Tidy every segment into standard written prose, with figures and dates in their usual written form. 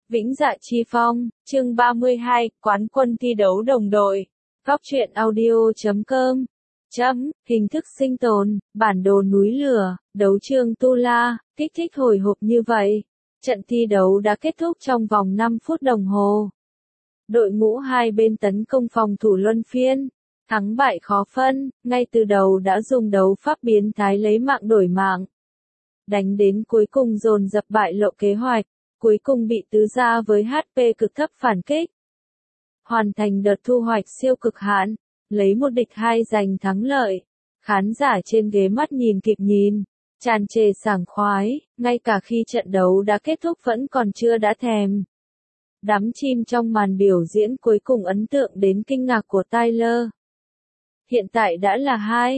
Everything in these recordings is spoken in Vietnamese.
Vĩnh Dạ Chi Phong, chương 32, quán quân thi đấu đồng đội. Góc truyện audio.com. Hình thức sinh tồn, bản đồ núi lửa, đấu trường Tu La, kích thích hồi hộp như vậy. Trận thi đấu đã kết thúc trong vòng 5 phút đồng hồ. Đội ngũ hai bên tấn công phòng thủ luân phiên. Thắng bại khó phân, ngay từ đầu đã dùng đấu pháp biến thái lấy mạng đổi mạng. Đánh đến cuối cùng dồn dập bại lộ kế hoạch, cuối cùng bị tứ gia với HP cực thấp phản kích. Hoàn thành đợt thu hoạch siêu cực hạn, lấy 1-2 giành thắng lợi. Khán giả trên ghế mắt nhìn kịp nhìn, tràn trề sảng khoái, ngay cả khi trận đấu đã kết thúc vẫn còn chưa đã thèm. Đắm chìm trong màn biểu diễn cuối cùng ấn tượng đến kinh ngạc của Tyler. Hiện tại đã là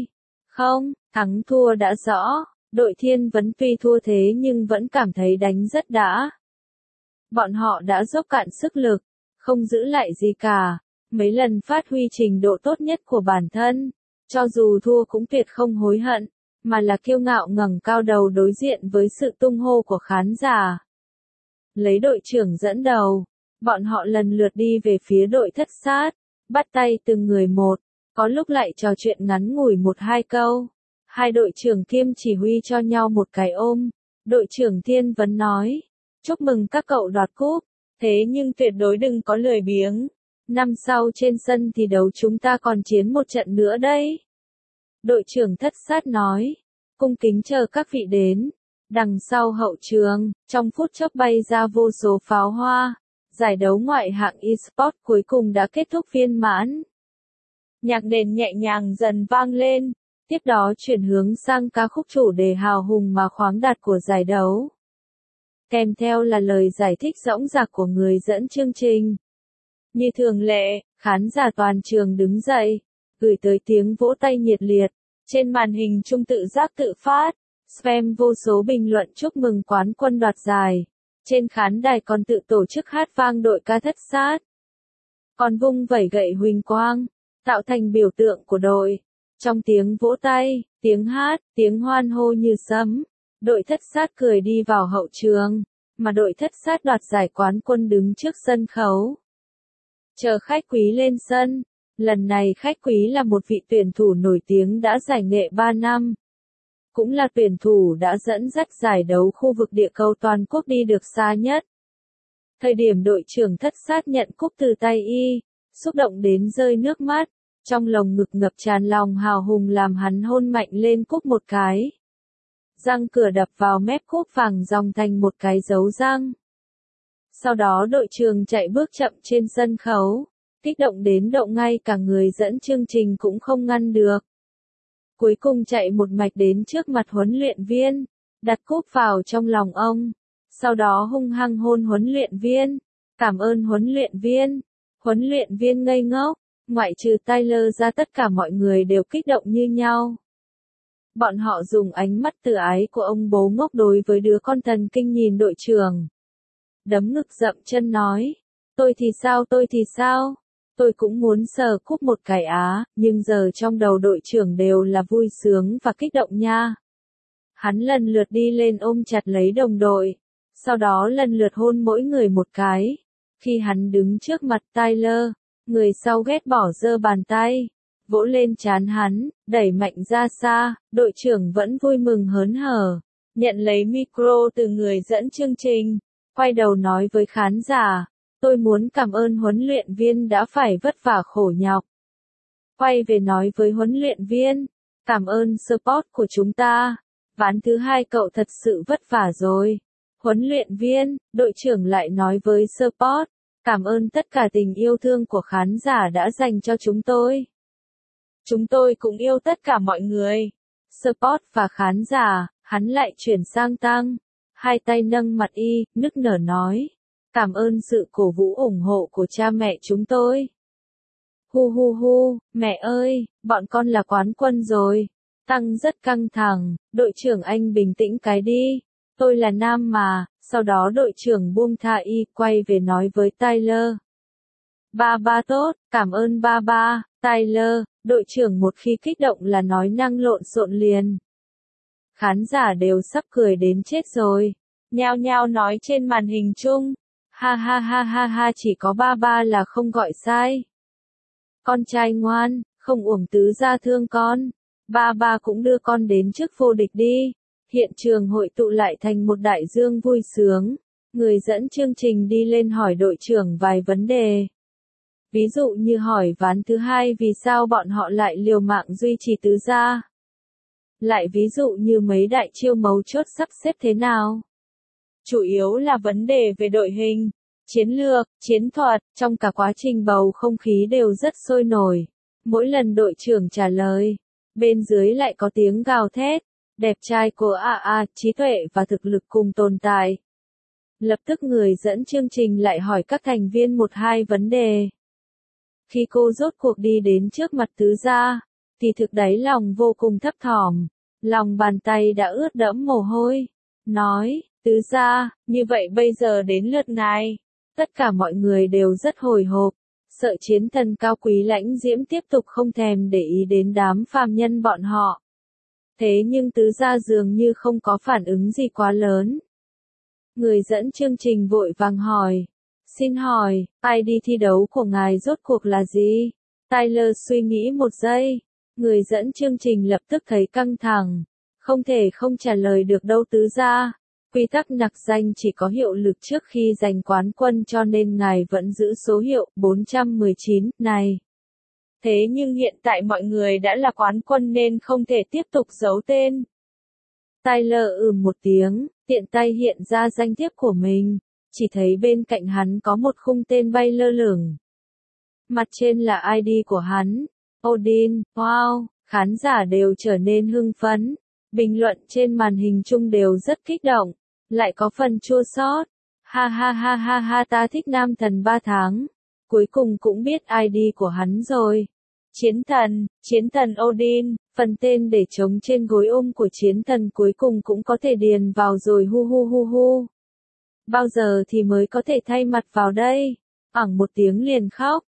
2-0, thắng thua đã rõ, đội Thiên Vấn tuy thua thế nhưng vẫn cảm thấy đánh rất đã. Bọn họ đã dốc cạn sức lực, không giữ lại gì cả, mấy lần phát huy trình độ tốt nhất của bản thân, cho dù thua cũng tuyệt không hối hận, mà là kiêu ngạo ngẩng cao đầu đối diện với sự tung hô của khán giả. Lấy đội trưởng dẫn đầu, bọn họ lần lượt đi về phía đội thất sát, bắt tay từng người một, có lúc lại trò chuyện ngắn ngủi 1-2 câu. Hai đội trưởng kiêm chỉ huy cho nhau một cái ôm, đội trưởng Thiên Vấn nói, chúc mừng các cậu đoạt cúp, thế nhưng tuyệt đối đừng có lười biếng. Năm sau trên sân thi đấu chúng ta còn chiến một trận nữa đấy. Đội trưởng thất sát nói, cung kính chờ các vị đến. Đằng sau hậu trường, trong phút chốc bay ra vô số pháo hoa, giải đấu ngoại hạng eSports cuối cùng đã kết thúc viên mãn. Nhạc nền nhẹ nhàng dần vang lên, tiếp đó chuyển hướng sang ca khúc chủ đề hào hùng mà khoáng đạt của giải đấu. Kèm theo là lời giải thích dõng dạc của người dẫn chương trình. Như thường lệ, khán giả toàn trường đứng dậy, gửi tới tiếng vỗ tay nhiệt liệt. Trên màn hình chung tự giác tự phát, spam vô số bình luận chúc mừng quán quân đoạt giải. Trên khán đài còn tự tổ chức hát vang đội ca thất sát. Còn vung vẩy gậy huỳnh quang, tạo thành biểu tượng của đội. Trong tiếng vỗ tay, tiếng hát, tiếng hoan hô như sấm, đội thất sát cười đi vào hậu trường, mà đội thất sát đoạt giải quán quân đứng trước sân khấu. Chờ khách quý lên sân, lần này khách quý là một vị tuyển thủ nổi tiếng đã giải nghệ 3 năm. Cũng là tuyển thủ đã dẫn dắt giải đấu khu vực địa cầu toàn quốc đi được xa nhất. Thời điểm đội trưởng thất sát nhận cúp từ tay y, xúc động đến rơi nước mắt. Trong lồng ngực ngập tràn lòng hào hùng làm hắn hôn mạnh lên cúp một cái. Răng cửa đập vào mép cúp vàng dòng thành một cái dấu răng. Sau đó đội trưởng chạy bước chậm trên sân khấu, kích động đến độ ngay cả người dẫn chương trình cũng không ngăn được. Cuối cùng chạy một mạch đến trước mặt huấn luyện viên, đặt cúp vào trong lòng ông, sau đó hung hăng hôn huấn luyện viên. Cảm ơn huấn luyện viên. Huấn luyện viên ngây ngốc. Ngoại trừ Tyler ra tất cả mọi người đều kích động như nhau. Bọn họ dùng ánh mắt từ ái của ông bố ngốc đối với đứa con thần kinh nhìn đội trưởng. Đấm ngực dậm chân nói, tôi thì sao, tôi cũng muốn sờ cúp một cái á, nhưng giờ trong đầu đội trưởng đều là vui sướng và kích động nha. Hắn lần lượt đi lên ôm chặt lấy đồng đội, sau đó lần lượt hôn mỗi người một cái. Khi hắn đứng trước mặt Tyler, người sau ghét bỏ giơ bàn tay, vỗ lên trán hắn, đẩy mạnh ra xa, đội trưởng vẫn vui mừng hớn hở, nhận lấy micro từ người dẫn chương trình, quay đầu nói với khán giả, tôi muốn cảm ơn huấn luyện viên đã phải vất vả khổ nhọc. Quay về nói với huấn luyện viên, cảm ơn support của chúng ta, ván thứ 2 cậu thật sự vất vả rồi. Huấn luyện viên, đội trưởng lại nói với support, cảm ơn tất cả tình yêu thương của khán giả đã dành cho chúng tôi. Chúng tôi cũng yêu tất cả mọi người. Support và khán giả, hắn lại chuyển sang Tăng. Hai tay nâng mặt y, nức nở nói. Cảm ơn sự cổ vũ ủng hộ của cha mẹ chúng tôi. Hu hu hu, mẹ ơi, bọn con là quán quân rồi. Tăng rất căng thẳng, đội trưởng anh bình tĩnh cái đi. Tôi là nam mà. Sau đó đội trưởng buông tha y, quay về nói với Tyler. Ba tốt, cảm ơn ba. Tyler, đội trưởng một khi kích động là nói năng lộn xộn liền. Khán giả đều sắp cười đến chết rồi. Nhao nhao nói trên màn hình chung. Ha ha ha ha ha, chỉ có ba ba là không gọi sai. Con trai ngoan, không uổng tứ gia thương con. Ba ba cũng đưa con đến trước vô địch đi. Hiện trường hội tụ lại thành một đại dương vui sướng. Người dẫn chương trình đi lên hỏi đội trưởng vài vấn đề. Ví dụ như hỏi ván thứ hai vì sao bọn họ lại liều mạng duy trì tứ gia. Lại ví dụ như mấy đại chiêu mấu chốt sắp xếp thế nào. Chủ yếu là vấn đề về đội hình, chiến lược, chiến thuật, trong cả quá trình bầu không khí đều rất sôi nổi. Mỗi lần đội trưởng trả lời, bên dưới lại có tiếng gào thét, đẹp trai của trí tuệ và thực lực cùng tồn tại. Lập tức người dẫn chương trình lại hỏi các thành viên một hai vấn đề. Khi cô rốt cuộc đi đến trước mặt tứ gia, thì thực đáy lòng vô cùng thấp thỏm, lòng bàn tay đã ướt đẫm mồ hôi, nói, tứ gia, như vậy bây giờ đến lượt ngài. Tất cả mọi người đều rất hồi hộp, sợ chiến thần cao quý lãnh diễm tiếp tục không thèm để ý đến đám phàm nhân bọn họ. Thế nhưng tứ gia dường như không có phản ứng gì quá lớn. Người dẫn chương trình vội vàng hỏi, xin hỏi, ID thi đấu của ngài rốt cuộc là gì? Tyler suy nghĩ một giây, người dẫn chương trình lập tức thấy căng thẳng, không thể không trả lời được đâu tứ gia. Quy tắc nặc danh chỉ có hiệu lực trước khi giành quán quân cho nên ngài vẫn giữ số hiệu 419 này. Thế nhưng hiện tại mọi người đã là quán quân nên không thể tiếp tục giấu tên. Tyler một tiếng, tiện tay hiện ra danh thiếp của mình, chỉ thấy bên cạnh hắn có một khung tên bay lơ lửng. Mặt trên là ID của hắn, Odin, wow, khán giả đều trở nên hưng phấn. Bình luận trên màn hình chung đều rất kích động, lại có phần chua xót. Ha ha ha ha ha, ta thích nam thần 3 tháng. Cuối cùng cũng biết ID của hắn rồi. Chiến thần Odin, phần tên để trống trên gối ôm của chiến thần cuối cùng cũng có thể điền vào rồi hu hu hu hu. Bao giờ thì mới có thể thay mặt vào đây? Một tiếng liền khóc.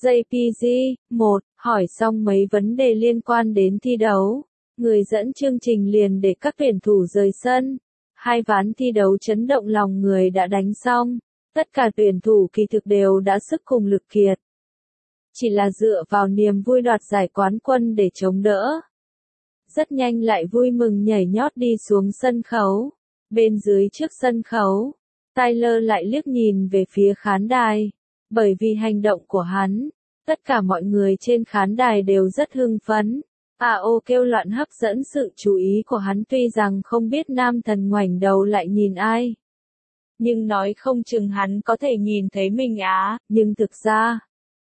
JPG, hỏi xong mấy vấn đề liên quan đến thi đấu. Người dẫn chương trình liền để các tuyển thủ rời sân. 2 ván thi đấu chấn động lòng người đã đánh xong. Tất cả tuyển thủ kỳ thực đều đã sức cùng lực kiệt. Chỉ là dựa vào niềm vui đoạt giải quán quân để chống đỡ. Rất nhanh lại vui mừng nhảy nhót đi xuống sân khấu. Bên dưới trước sân khấu, Tyler lại liếc nhìn về phía khán đài. Bởi vì hành động của hắn, tất cả mọi người trên khán đài đều rất hưng phấn. Kêu loạn hấp dẫn sự chú ý của hắn, tuy rằng không biết nam thần ngoảnh đầu lại nhìn ai. Nhưng nói không chừng hắn có thể nhìn thấy mình nhưng thực ra,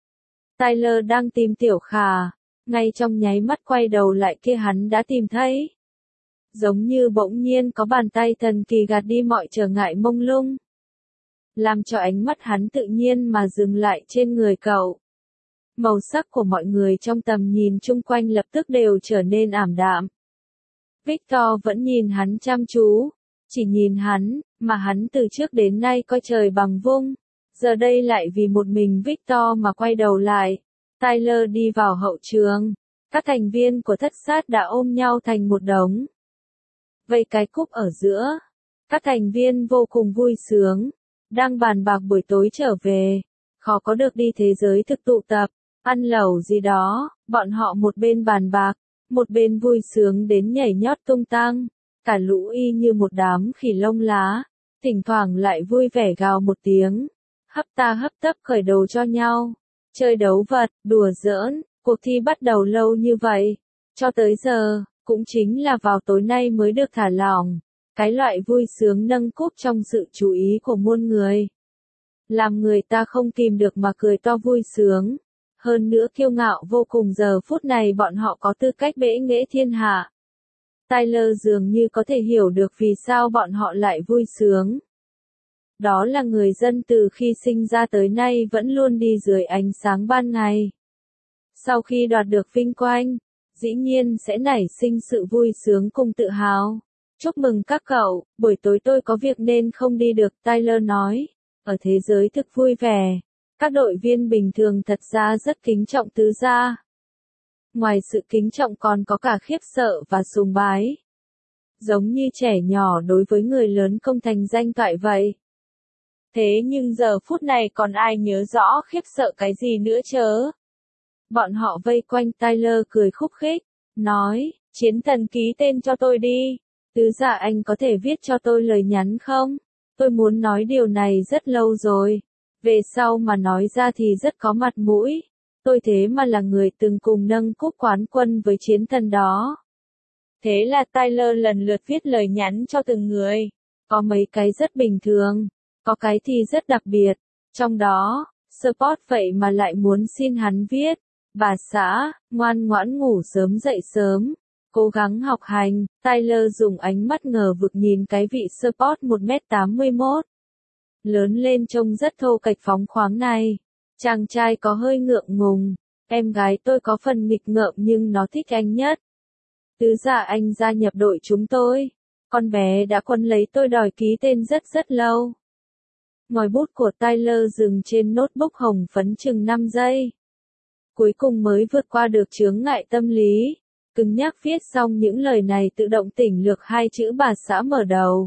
Tyler đang tìm Tiểu Khả, ngay trong nháy mắt quay đầu lại kia hắn đã tìm thấy. Giống như bỗng nhiên có bàn tay thần kỳ gạt đi mọi trở ngại mông lung. Làm cho ánh mắt hắn tự nhiên mà dừng lại trên người cậu. Màu sắc của mọi người trong tầm nhìn chung quanh lập tức đều trở nên ảm đạm. Victor vẫn nhìn hắn chăm chú, chỉ nhìn hắn, mà hắn từ trước đến nay coi trời bằng vung. Giờ đây lại vì một mình Victor mà quay đầu lại. Tyler đi vào hậu trường. Các thành viên của thất sát đã ôm nhau thành một đống. Vây cái cúp ở giữa. Các thành viên vô cùng vui sướng. Đang bàn bạc buổi tối trở về. Khó có được đi thế giới thực tụ tập, ăn lẩu gì đó. Bọn họ một bên bàn bạc, một bên vui sướng đến nhảy nhót tung tăng. Cả lũ y như một đám khỉ lông lá. Thỉnh thoảng lại vui vẻ gào một tiếng. Hấp ta hấp tấp khởi đầu cho nhau. Chơi đấu vật, đùa giỡn, cuộc thi bắt đầu lâu như vậy. Cho tới giờ, cũng chính là vào tối nay mới được thả lỏng. Cái loại vui sướng nâng cúp trong sự chú ý của muôn người. Làm người ta không kìm được mà cười to vui sướng. Hơn nữa kiêu ngạo vô cùng, giờ phút này bọn họ có tư cách bẽ nghễ thiên hạ. Tyler dường như có thể hiểu được vì sao bọn họ lại vui sướng. Đó là người dân từ khi sinh ra tới nay vẫn luôn đi dưới ánh sáng ban ngày. Sau khi đoạt được vinh quang, dĩ nhiên sẽ nảy sinh sự vui sướng cùng tự hào. Chúc mừng các cậu, buổi tối tôi có việc nên không đi được, Tyler nói. Ở thế giới thực vui vẻ, các đội viên bình thường thật ra rất kính trọng tứ gia. Ngoài sự kính trọng còn có cả khiếp sợ và sùng bái. Giống như trẻ nhỏ đối với người lớn công thành danh toại vậy. Thế nhưng giờ phút này còn ai nhớ rõ khiếp sợ cái gì nữa chớ. Bọn họ vây quanh Tyler cười khúc khích, nói, chiến thần ký tên cho tôi đi. Tứ gia anh có thể viết cho tôi lời nhắn không? Tôi muốn nói điều này rất lâu rồi. Về sau mà nói ra thì rất có mặt mũi. Tôi thế mà là người từng cùng nâng cúp quán quân với chiến thần đó. Thế là Tyler lần lượt viết lời nhắn cho từng người. Có mấy cái rất bình thường, có cái thì rất đặc biệt. Trong đó, Sport vậy mà lại muốn xin hắn viết. Bà xã, ngoan ngoãn ngủ sớm dậy sớm, cố gắng học hành. Tyler dùng ánh mắt ngờ vực nhìn cái vị Sport 1m81. Lớn lên trông rất thô kệch phóng khoáng này. Chàng trai có hơi ngượng ngùng. Em gái tôi có phần nghịch ngợm nhưng nó thích anh nhất. Tứ gia anh gia nhập đội chúng tôi. Con bé đã quấn lấy tôi đòi ký tên rất rất lâu. Ngòi bút của Tyler dừng trên notebook hồng phấn chừng 5 giây. Cuối cùng mới vượt qua được chướng ngại tâm lý. Cứng nhắc viết xong những lời này tự động tỉnh lược hai chữ bà xã mở đầu.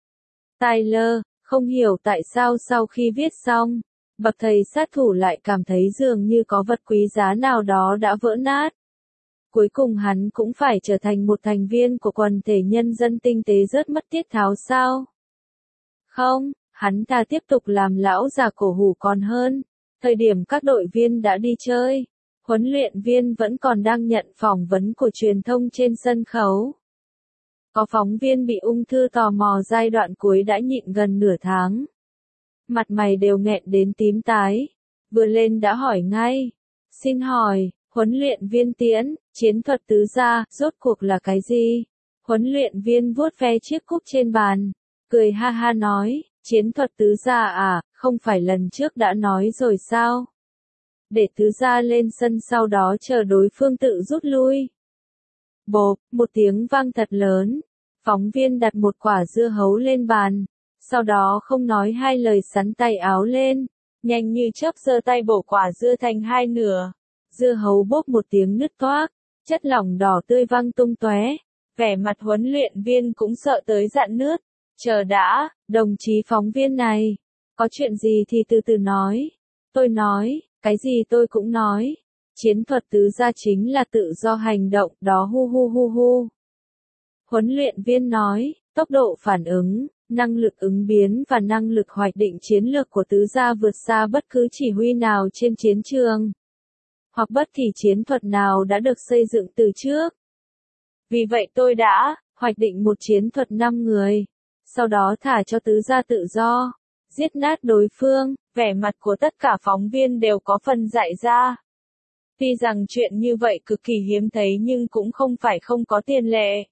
Tyler, không hiểu tại sao sau khi viết xong, bậc thầy sát thủ lại cảm thấy dường như có vật quý giá nào đó đã vỡ nát. Cuối cùng hắn cũng phải trở thành một thành viên của quần thể nhân dân tinh tế rất mất tiết tháo sao? Không, hắn ta tiếp tục làm lão già cổ hủ còn hơn. Thời điểm các đội viên đã đi chơi, huấn luyện viên vẫn còn đang nhận phỏng vấn của truyền thông trên sân khấu. Có phóng viên bị ung thư tò mò giai đoạn cuối đã nhịn gần nửa tháng. Mặt mày đều nghẹn đến tím tái. Vừa lên đã hỏi ngay. Xin hỏi, huấn luyện viên Tiễn, chiến thuật tứ gia, rốt cuộc là cái gì? Huấn luyện viên vuốt ve chiếc cúp trên bàn. Cười ha ha nói, chiến thuật tứ gia à, không phải lần trước đã nói rồi sao? Để tứ gia lên sân sau đó chờ đối phương tự rút lui. Bộp, một tiếng vang thật lớn. Phóng viên đặt một quả dưa hấu lên bàn. Sau đó không nói hai lời sắn tay áo lên. Nhanh như chớp giơ tay bổ quả dưa thành hai nửa. Dưa hấu bốp một tiếng nứt toác. Chất lỏng đỏ tươi văng tung tóe. Vẻ mặt huấn luyện viên cũng sợ tới rạn nước. Chờ đã, đồng chí phóng viên này. Có chuyện gì thì từ từ nói. Tôi nói, cái gì tôi cũng nói. Chiến thuật tứ gia chính là tự do hành động, đó hu hu hu hu. Huấn luyện viên nói, tốc độ phản ứng, năng lực ứng biến và năng lực hoạch định chiến lược của tứ gia vượt xa bất cứ chỉ huy nào trên chiến trường. Hoặc bất kỳ chiến thuật nào đã được xây dựng từ trước. Vì vậy tôi đã hoạch định một chiến thuật 5 người. Sau đó thả cho tứ gia tự do. Giết nát đối phương. Vẻ mặt của tất cả phóng viên đều có phần dại ra. Tuy rằng chuyện như vậy cực kỳ hiếm thấy nhưng cũng không phải không có tiền lệ.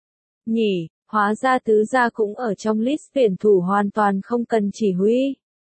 Nhỉ, hóa ra tứ gia cũng ở trong list tuyển thủ hoàn toàn không cần chỉ huy.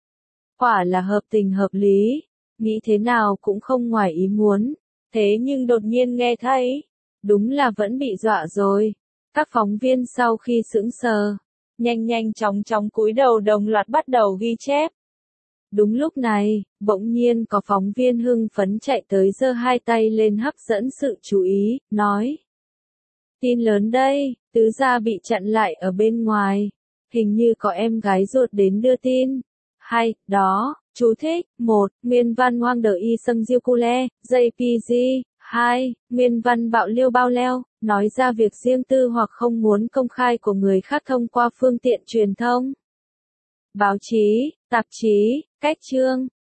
Quả là hợp tình hợp lý, nghĩ thế nào cũng không ngoài ý muốn. Thế nhưng đột nhiên nghe thấy, đúng là vẫn bị dọa rồi. Các phóng viên sau khi sững sờ, nhanh chóng cúi đầu đồng loạt bắt đầu ghi chép. Đúng lúc này, bỗng nhiên có phóng viên hưng phấn chạy tới giơ hai tay lên hấp dẫn sự chú ý, nói. Tin lớn đây, tứ gia bị chặn lại ở bên ngoài. Hình như có em gái ruột đến đưa tin. Hay, đó, chú thích. 1. Nguyên văn Hoang Đờ Y Sâm Diêu Cu Le, JPG. 2. Nguyên văn Bạo Liêu Bao Leo, nói ra việc riêng tư hoặc không muốn công khai của người khác thông qua phương tiện truyền thông. Báo chí, tạp chí, cách chương.